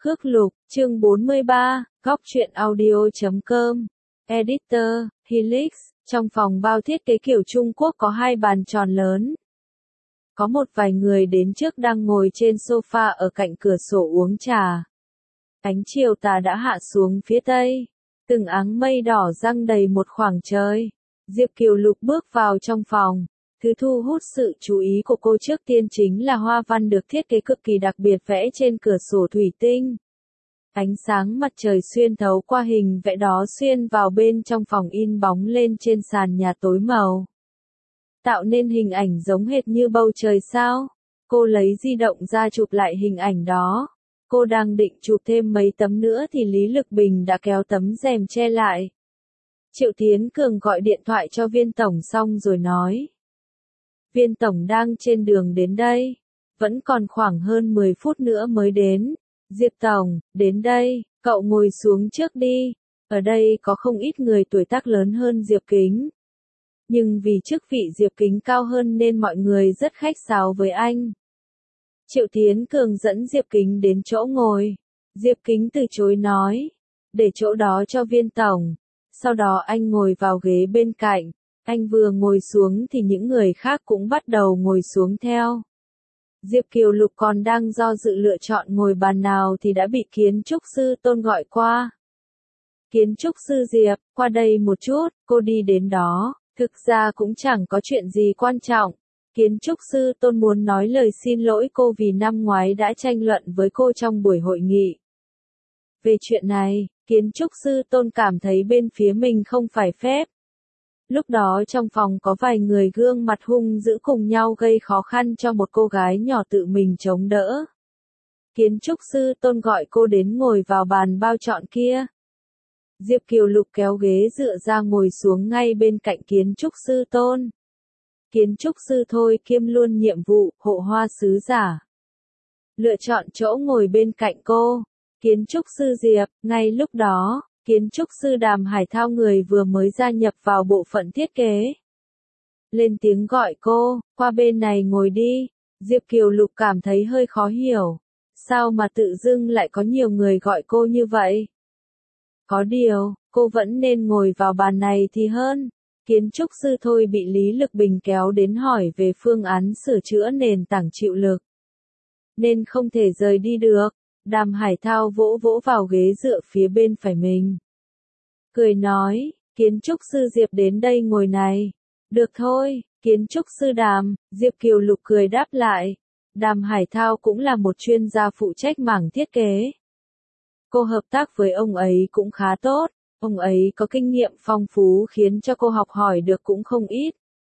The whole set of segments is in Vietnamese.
Khước Lục, chương 43, góc truyện audio.com. Editor, Helix, trong phòng bao thiết kế kiểu Trung Quốc có hai bàn tròn lớn. Có một vài người đến trước đang ngồi trên sofa ở cạnh cửa sổ uống trà. Ánh chiều tà đã hạ xuống phía tây. Từng áng mây đỏ giăng đầy một khoảng trời. Diệp Kiều Lục bước vào trong phòng. Thứ thu hút sự chú ý của cô trước tiên chính là hoa văn được thiết kế cực kỳ đặc biệt vẽ trên cửa sổ thủy tinh. Ánh sáng mặt trời xuyên thấu qua hình vẽ đó xuyên vào bên trong phòng in bóng lên trên sàn nhà tối màu. Tạo nên hình ảnh giống hệt như bầu trời sao. Cô lấy di động ra chụp lại hình ảnh đó. Cô đang định chụp thêm mấy tấm nữa thì Lý Lực Bình đã kéo tấm rèm che lại. Triệu Tiến Cường gọi điện thoại cho Viên Tổng xong rồi nói. Viên Tổng đang trên đường đến đây. Vẫn còn khoảng hơn 10 phút nữa mới đến. Diệp Tổng, đến đây, cậu ngồi xuống trước đi. Ở đây có không ít người tuổi tác lớn hơn Diệp Kính. Nhưng vì chức vị Diệp Kính cao hơn nên mọi người rất khách sáo với anh. Triệu Tiến Cường dẫn Diệp Kính đến chỗ ngồi. Diệp Kính từ chối nói. Để chỗ đó cho Viên Tổng. Sau đó anh ngồi vào ghế bên cạnh. Anh vừa ngồi xuống thì những người khác cũng bắt đầu ngồi xuống theo. Diệp Kiều Lục còn đang do dự lựa chọn ngồi bàn nào thì đã bị kiến trúc sư Tôn gọi qua. Kiến trúc sư Diệp, qua đây một chút, cô đi đến đó. Thực ra cũng chẳng có chuyện gì quan trọng. Kiến trúc sư Tôn muốn nói lời xin lỗi cô vì năm ngoái đã tranh luận với cô trong buổi hội nghị. Về chuyện này, kiến trúc sư Tôn cảm thấy bên phía mình không phải phép. Lúc đó trong phòng có vài người gương mặt hung dữ cùng nhau gây khó khăn cho một cô gái nhỏ tự mình chống đỡ. Kiến trúc sư Tôn gọi cô đến ngồi vào bàn bao trọn kia. Diệp Kiều Lục kéo ghế dựa ra ngồi xuống ngay bên cạnh kiến trúc sư Tôn. Kiến trúc sư Thôi kiêm luôn nhiệm vụ hộ hoa sứ giả. Lựa chọn chỗ ngồi bên cạnh cô. Kiến trúc sư Diệp, ngay lúc đó. Kiến trúc sư Đàm Hải Thao người vừa mới gia nhập vào bộ phận thiết kế. Lên tiếng gọi cô, qua bên này ngồi đi. Diệp Kiều Lục cảm thấy hơi khó hiểu. Sao mà tự dưng lại có nhiều người gọi cô như vậy? Có điều, cô vẫn nên ngồi vào bàn này thì hơn. Kiến trúc sư Thôi bị Lý Lực Bình kéo đến hỏi về phương án sửa chữa nền tảng chịu lực. Nên không thể rời đi được. Đàm Hải Thao vỗ vỗ vào ghế dựa phía bên phải mình. Cười nói, kiến trúc sư Diệp đến đây ngồi này. Được thôi, kiến trúc sư Đàm, Diệp Kiều Lục cười đáp lại. Đàm Hải Thao cũng là một chuyên gia phụ trách mảng thiết kế. Cô hợp tác với ông ấy cũng khá tốt, ông ấy có kinh nghiệm phong phú khiến cho cô học hỏi được cũng không ít.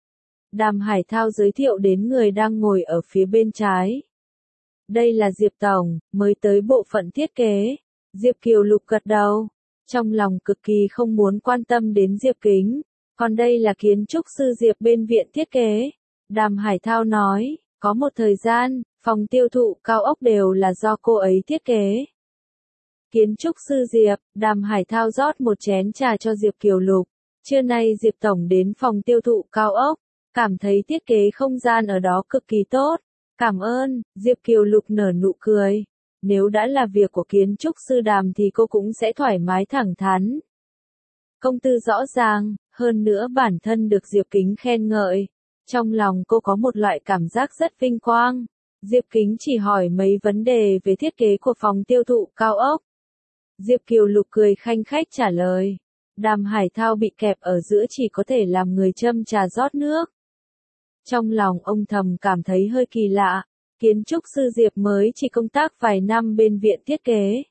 Đàm Hải Thao giới thiệu đến người đang ngồi ở phía bên trái. Đây là Diệp Tổng, mới tới bộ phận thiết kế. Diệp Kiều Lục gật đầu, trong lòng cực kỳ không muốn quan tâm đến Diệp Kính. Còn đây là kiến trúc sư Diệp bên viện thiết kế. Đàm Hải Thao nói, có một thời gian, phòng tiêu thụ cao ốc đều là do cô ấy thiết kế. Kiến trúc sư Diệp, Đàm Hải Thao rót một chén trà cho Diệp Kiều Lục. Trưa nay Diệp Tổng đến phòng tiêu thụ cao ốc, cảm thấy thiết kế không gian ở đó cực kỳ tốt. Cảm ơn, Diệp Kiều Lục nở nụ cười. Nếu đã là việc của kiến trúc sư Đàm thì cô cũng sẽ thoải mái thẳng thắn. Công tư rõ ràng, hơn nữa bản thân được Diệp Kính khen ngợi. Trong lòng cô có một loại cảm giác rất vinh quang. Diệp Kính chỉ hỏi mấy vấn đề về thiết kế của phòng tiêu thụ cao ốc. Diệp Kiều Lục cười khanh khách trả lời. Đàm Hải Thao bị kẹp ở giữa chỉ có thể làm người châm trà rót nước. Trong lòng ông thầm cảm thấy hơi kỳ lạ. Kiến trúc sư Diệp mới chỉ công tác vài năm bên viện thiết kế.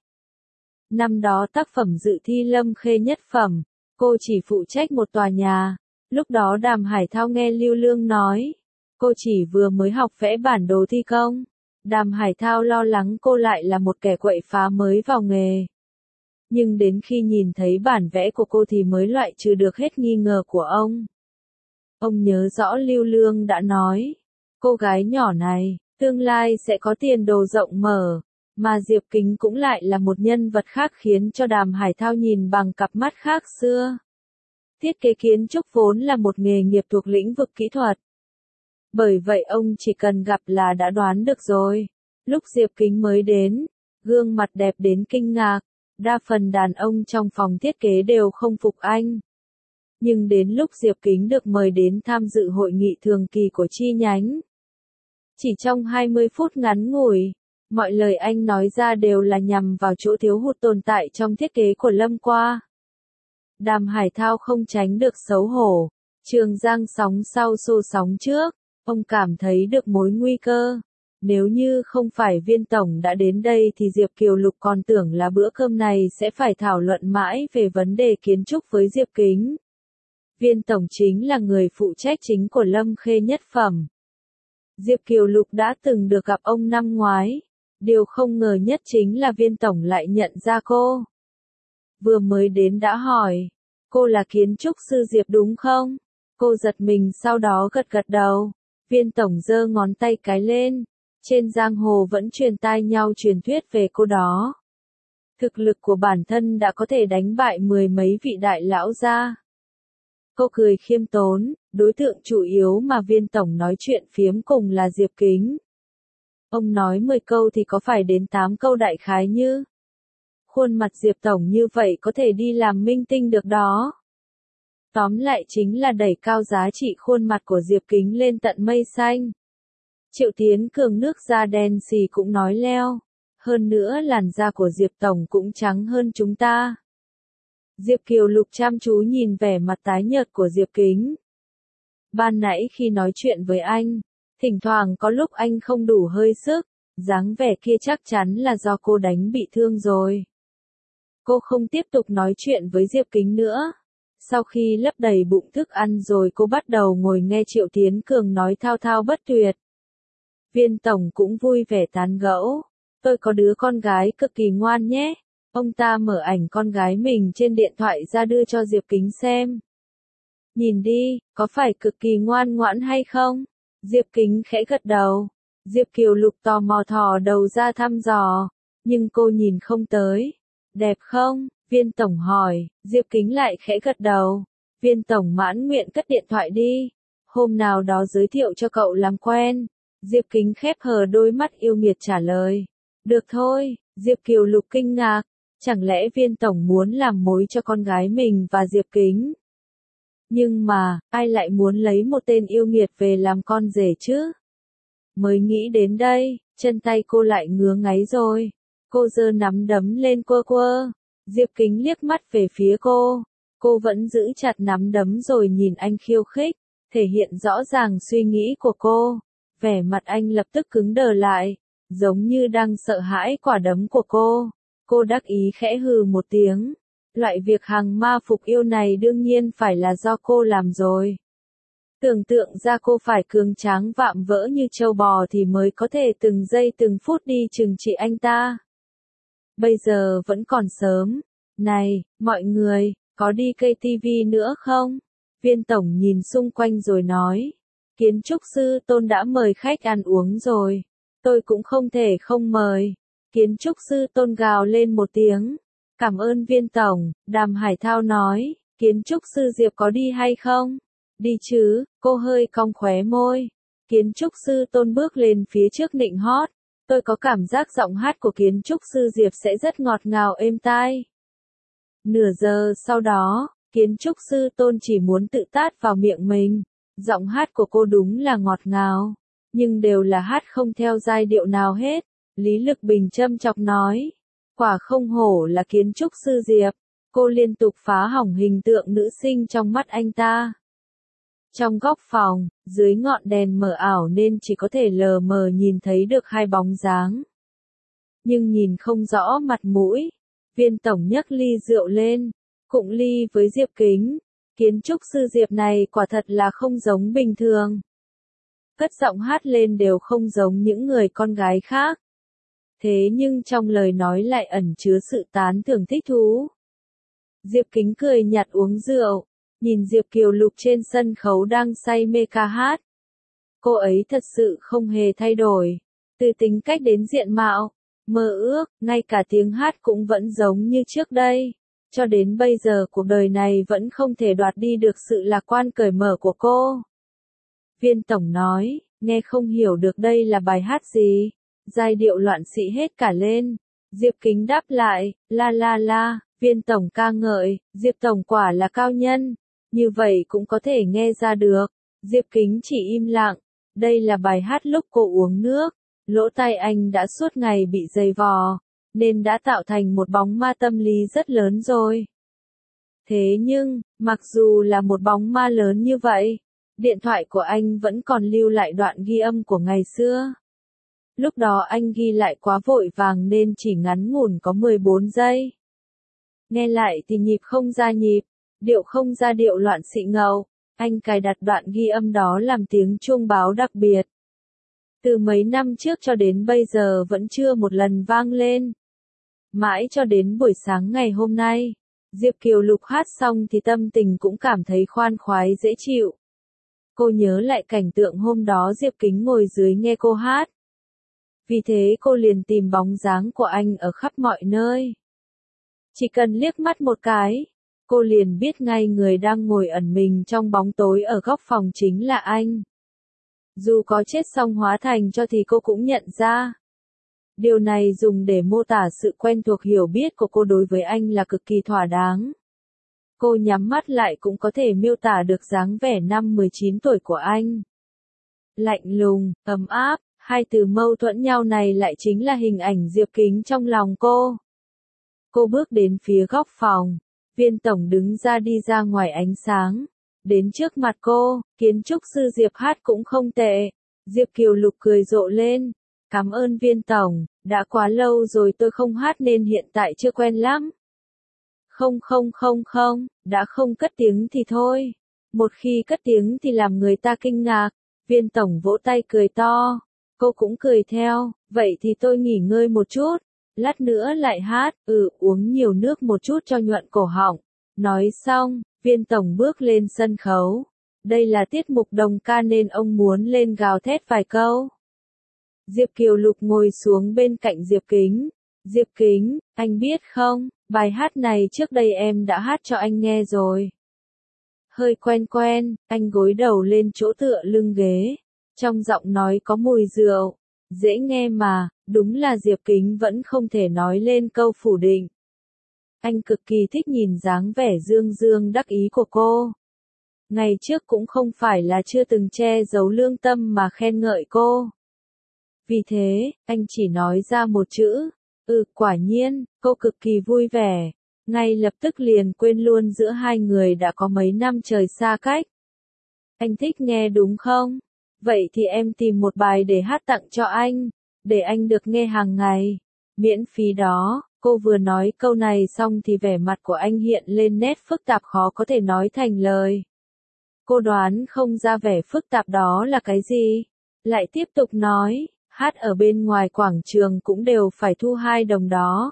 Năm đó tác phẩm dự thi Lâm Khê nhất phẩm, cô chỉ phụ trách một tòa nhà. Lúc đó Đàm Hải Thao nghe Lưu Lương nói, cô chỉ vừa mới học vẽ bản đồ thi công. Đàm Hải Thao lo lắng cô lại là một kẻ quậy phá mới vào nghề. Nhưng đến khi nhìn thấy bản vẽ của cô thì mới loại trừ được hết nghi ngờ của ông. Ông nhớ rõ Lưu Lương đã nói, cô gái nhỏ này, tương lai sẽ có tiền đồ rộng mở, mà Diệp Kính cũng lại là một nhân vật khác khiến cho Đàm Hải Thao nhìn bằng cặp mắt khác xưa. Thiết kế kiến trúc vốn là một nghề nghiệp thuộc lĩnh vực kỹ thuật. Bởi vậy ông chỉ cần gặp là đã đoán được rồi. Lúc Diệp Kính mới đến, gương mặt đẹp đến kinh ngạc. Đa phần đàn ông trong phòng thiết kế đều không phục anh. Nhưng đến lúc Diệp Kính được mời đến tham dự hội nghị thường kỳ của chi nhánh, chỉ trong 20 phút ngắn ngủi, mọi lời anh nói ra đều là nhằm vào chỗ thiếu hụt tồn tại trong thiết kế của Lâm Qua. Đàm Hải Thao không tránh được xấu hổ. Trường Giang sóng sau xô sóng trước, ông cảm thấy được mối nguy cơ. Nếu như không phải Viên Tổng đã đến đây thì Diệp Kiều Lục còn tưởng là bữa cơm này sẽ phải thảo luận mãi về vấn đề kiến trúc với Diệp Kính. Viên Tổng chính là người phụ trách chính của Lâm Khê Nhất Phẩm. Diệp Kiều Lục đã từng được gặp ông năm ngoái. Điều không ngờ nhất chính là Viên Tổng lại nhận ra cô. Vừa mới đến đã hỏi, cô là kiến trúc sư Diệp đúng không? Cô giật mình sau đó gật gật đầu. Viên Tổng giơ ngón tay cái lên. Trên giang hồ vẫn truyền tai nhau truyền thuyết về cô đó. Thực lực của bản thân đã có thể đánh bại mười mấy vị đại lão gia. Cô cười khiêm tốn, đối tượng chủ yếu mà Viên Tổng nói chuyện phiếm cùng là Diệp Kính. Ông nói 10 câu thì có phải đến 8 câu đại khái như. Khuôn mặt Diệp Tổng như vậy có thể đi làm minh tinh được đó. Tóm lại chính là đẩy cao giá trị khuôn mặt của Diệp Kính lên tận mây xanh. Triệu Tiến Cường nước da đen xì cũng nói leo. Hơn nữa làn da của Diệp Tổng cũng trắng hơn chúng ta. Diệp Kiều Lục chăm chú nhìn vẻ mặt tái nhợt của Diệp Kính. Ban nãy khi nói chuyện với anh, thỉnh thoảng có lúc anh không đủ hơi sức, dáng vẻ kia chắc chắn là do cô đánh bị thương rồi. Cô không tiếp tục nói chuyện với Diệp Kính nữa. Sau khi lấp đầy bụng thức ăn rồi cô bắt đầu ngồi nghe Triệu Tiến Cường nói thao thao bất tuyệt. Viên Tổng cũng vui vẻ tán gẫu. Tôi có đứa con gái cực kỳ ngoan nhé. Ông ta mở ảnh con gái mình trên điện thoại ra đưa cho Diệp Kính xem. Nhìn đi, có phải cực kỳ ngoan ngoãn hay không? Diệp Kính khẽ gật đầu. Diệp Kiều Lục tò mò thò đầu ra thăm dò. Nhưng cô nhìn không tới. Đẹp không? Viên Tổng hỏi. Diệp Kính lại khẽ gật đầu. Viên Tổng mãn nguyện cất điện thoại đi. Hôm nào đó giới thiệu cho cậu làm quen. Diệp Kính khép hờ đôi mắt yêu nghiệt trả lời. Được thôi. Diệp Kiều Lục kinh ngạc. Chẳng lẽ Viên Tổng muốn làm mối cho con gái mình và Diệp Kính? Nhưng mà, ai lại muốn lấy một tên yêu nghiệt về làm con rể chứ? Mới nghĩ đến đây, chân tay cô lại ngứa ngáy rồi. Cô giơ nắm đấm lên quơ quơ. Diệp Kính liếc mắt về phía cô. Cô vẫn giữ chặt nắm đấm rồi nhìn anh khiêu khích, thể hiện rõ ràng suy nghĩ của cô. Vẻ mặt anh lập tức cứng đờ lại, giống như đang sợ hãi quả đấm của cô. Cô đắc ý khẽ hừ một tiếng. Loại việc hằng ma phục yêu này đương nhiên phải là do cô làm rồi. Tưởng tượng ra cô phải cường tráng vạm vỡ như trâu bò thì mới có thể từng giây từng phút đi trừng trị anh ta. Bây giờ vẫn còn sớm. Này, mọi người, có đi cây tivi nữa không? Viên Tổng nhìn xung quanh rồi nói. Kiến trúc sư Tôn đã mời khách ăn uống rồi. Tôi cũng không thể không mời. Kiến trúc sư Tôn gào lên một tiếng. Cảm ơn Viên Tổng, Đàm Hải Thao nói. Kiến trúc sư Diệp có đi hay không? Đi chứ, cô hơi cong khóe môi. Kiến trúc sư Tôn bước lên phía trước nịnh hót. Tôi có cảm giác giọng hát của kiến trúc sư Diệp sẽ rất ngọt ngào êm tai. Nửa giờ sau đó, kiến trúc sư Tôn chỉ muốn tự tát vào miệng mình. Giọng hát của cô đúng là ngọt ngào, nhưng đều là hát không theo giai điệu nào hết. Lý Lực Bình châm chọc nói. Quả không hổ là kiến trúc sư Diệp. Cô liên tục phá hỏng hình tượng nữ sinh trong mắt anh ta. Trong góc phòng, dưới ngọn đèn mờ ảo nên chỉ có thể lờ mờ nhìn thấy được hai bóng dáng. Nhưng nhìn không rõ mặt mũi. Viên Tổng nhấc ly rượu lên, cụng ly với Diệp Kính. Kiến trúc sư Diệp này quả thật là không giống bình thường. Cất giọng hát lên đều không giống những người con gái khác. Thế nhưng trong lời nói lại ẩn chứa sự tán thưởng thích thú. Diệp Kính cười nhạt uống rượu, nhìn Diệp Kiều Lục trên sân khấu đang say mê ca hát. Cô ấy thật sự không hề thay đổi, từ tính cách đến diện mạo, mơ ước, ngay cả tiếng hát cũng vẫn giống như trước đây. Cho đến bây giờ cuộc đời này vẫn không thể đoạt đi được sự lạc quan cởi mở của cô. Viên Tổng nói, nghe không hiểu được đây là bài hát gì, giai điệu loạn xị hết cả lên. Diệp Kính đáp lại, la la la, Viên tổng ca ngợi, Diệp tổng quả là cao nhân. Như vậy cũng có thể nghe ra được. Diệp Kính chỉ im lặng. Đây là bài hát lúc cô uống nước. Lỗ tai anh đã suốt ngày bị dày vò, nên đã tạo thành một bóng ma tâm lý rất lớn rồi. Thế nhưng, mặc dù là một bóng ma lớn như vậy, điện thoại của anh vẫn còn lưu lại đoạn ghi âm của ngày xưa. Lúc đó anh ghi lại quá vội vàng nên chỉ ngắn ngủn có 14 giây. Nghe lại thì nhịp không ra nhịp, điệu không ra điệu loạn xị ngầu. Anh cài đặt đoạn ghi âm đó làm tiếng chuông báo đặc biệt. Từ mấy năm trước cho đến bây giờ vẫn chưa một lần vang lên. Mãi cho đến buổi sáng ngày hôm nay, Diệp Kiều Lục hát xong thì tâm tình cũng cảm thấy khoan khoái dễ chịu. Cô nhớ lại cảnh tượng hôm đó Diệp Kính ngồi dưới nghe cô hát. Vì thế cô liền tìm bóng dáng của anh ở khắp mọi nơi. Chỉ cần liếc mắt một cái, cô liền biết ngay người đang ngồi ẩn mình trong bóng tối ở góc phòng chính là anh. Dù có chết xong hóa thành cho thì cô cũng nhận ra. Điều này dùng để mô tả sự quen thuộc hiểu biết của cô đối với anh là cực kỳ thỏa đáng. Cô nhắm mắt lại cũng có thể miêu tả được dáng vẻ năm 19 tuổi của anh. Lạnh lùng, ấm áp, hai từ mâu thuẫn nhau này lại chính là hình ảnh Diệp Kính trong lòng cô. Cô bước đến phía góc phòng. Viên tổng đứng ra đi ra ngoài ánh sáng. Đến trước mặt cô, kiến trúc sư Diệp hát cũng không tệ. Diệp Kiều Lục cười rộ lên. Cảm ơn Viên tổng, đã quá lâu rồi tôi không hát nên hiện tại chưa quen lắm. Không, đã không cất tiếng thì thôi. Một khi cất tiếng thì làm người ta kinh ngạc. Viên tổng vỗ tay cười to. Cô cũng cười theo, vậy thì tôi nghỉ ngơi một chút. Lát nữa lại hát, uống nhiều nước một chút cho nhuận cổ họng. Nói xong, Viên tổng bước lên sân khấu. Đây là tiết mục đồng ca nên ông muốn lên gào thét vài câu. Diệp Kiều Lục ngồi xuống bên cạnh Diệp Kính. Diệp Kính, anh biết không, bài hát này trước đây em đã hát cho anh nghe rồi. Hơi quen, anh gối đầu lên chỗ tựa lưng ghế. Trong giọng nói có mùi rượu. Dễ nghe mà, đúng là Diệp Kính vẫn không thể nói lên câu phủ định. Anh cực kỳ thích nhìn dáng vẻ dương dương đắc ý của cô. Ngày trước cũng không phải là chưa từng che giấu lương tâm mà khen ngợi cô. Vì thế, anh chỉ nói ra một chữ, quả nhiên, cô cực kỳ vui vẻ. Ngay lập tức liền quên luôn giữa hai người đã có mấy năm trời xa cách. Anh thích nghe đúng không? Vậy thì em tìm một bài để hát tặng cho anh, để anh được nghe hàng ngày. Miễn phí đó. Cô vừa nói câu này xong thì vẻ mặt của anh hiện lên nét phức tạp khó có thể nói thành lời. Cô đoán không ra vẻ phức tạp đó là cái gì. Lại tiếp tục nói, hát ở bên ngoài quảng trường cũng đều phải thu 2 đồng đó.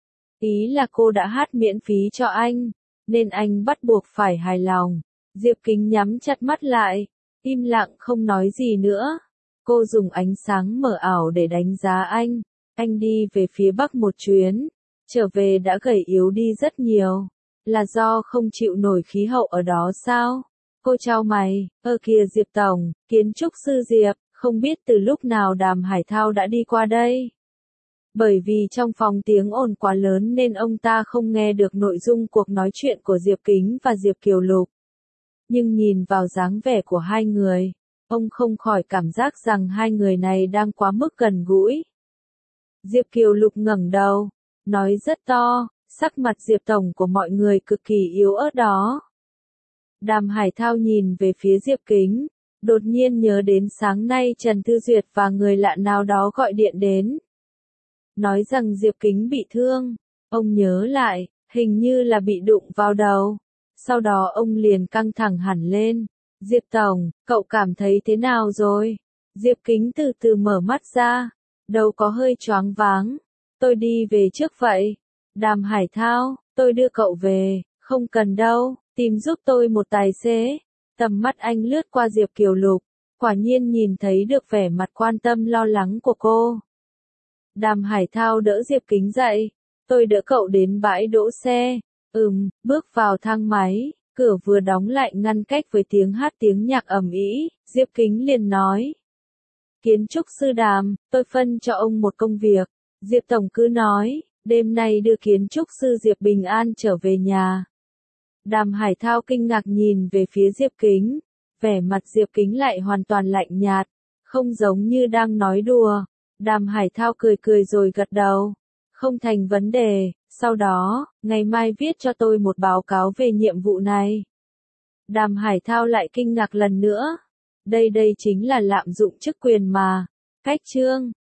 Ý là cô đã hát miễn phí cho anh, nên anh bắt buộc phải hài lòng. Diệp Kính nhắm chặt mắt lại, im lặng không nói gì nữa. Cô dùng ánh sáng mờ ảo để đánh giá anh. Anh đi về phía bắc một chuyến, trở về đã gầy yếu đi rất nhiều. Là do không chịu nổi khí hậu ở đó sao? Cô chau mày, kìa Diệp tổng, kiến trúc sư Diệp, không biết từ lúc nào Đàm Hải Thao đã đi qua đây. Bởi vì trong phòng tiếng ồn quá lớn nên ông ta không nghe được nội dung cuộc nói chuyện của Diệp Kính và Diệp Kiều Lục. Nhưng nhìn vào dáng vẻ của hai người, ông không khỏi cảm giác rằng hai người này đang quá mức gần gũi. Diệp Kiều Lục ngẩng đầu, nói rất to, sắc mặt Diệp tổng của mọi người cực kỳ yếu ớt đó. Đàm Hải Thao nhìn về phía Diệp Kính, đột nhiên nhớ đến sáng nay Trần Thư Duyệt và người lạ nào đó gọi điện đến. Nói rằng Diệp Kính bị thương, ông nhớ lại, hình như là bị đụng vào đầu. Sau đó ông liền căng thẳng hẳn lên. Diệp tổng, cậu cảm thấy thế nào rồi? Diệp Kính từ từ mở mắt ra, đầu có hơi choáng váng. Tôi đi về trước vậy. Đàm Hải Thao, tôi đưa cậu về, không cần đâu, tìm giúp tôi một tài xế. Tầm mắt anh lướt qua Diệp Kiều Lục, quả nhiên nhìn thấy được vẻ mặt quan tâm lo lắng của cô. Đàm Hải Thao đỡ Diệp Kính dậy, tôi đỡ cậu đến bãi đỗ xe. Bước vào thang máy, cửa vừa đóng lại ngăn cách với tiếng hát tiếng nhạc ầm ĩ, Diệp Kính liền nói. Kiến trúc sư Đàm, tôi phân cho ông một công việc. Diệp Tổng cứ nói, đêm nay đưa kiến trúc sư Diệp bình an trở về nhà. Đàm Hải Thao kinh ngạc nhìn về phía Diệp Kính, vẻ mặt Diệp Kính lại hoàn toàn lạnh nhạt, không giống như đang nói đùa. Đàm Hải Thao cười cười rồi gật đầu, không thành vấn đề, sau đó, ngày mai viết cho tôi một báo cáo về nhiệm vụ này. Đàm Hải Thao lại kinh ngạc lần nữa, đây chính là lạm dụng chức quyền mà. Cách chương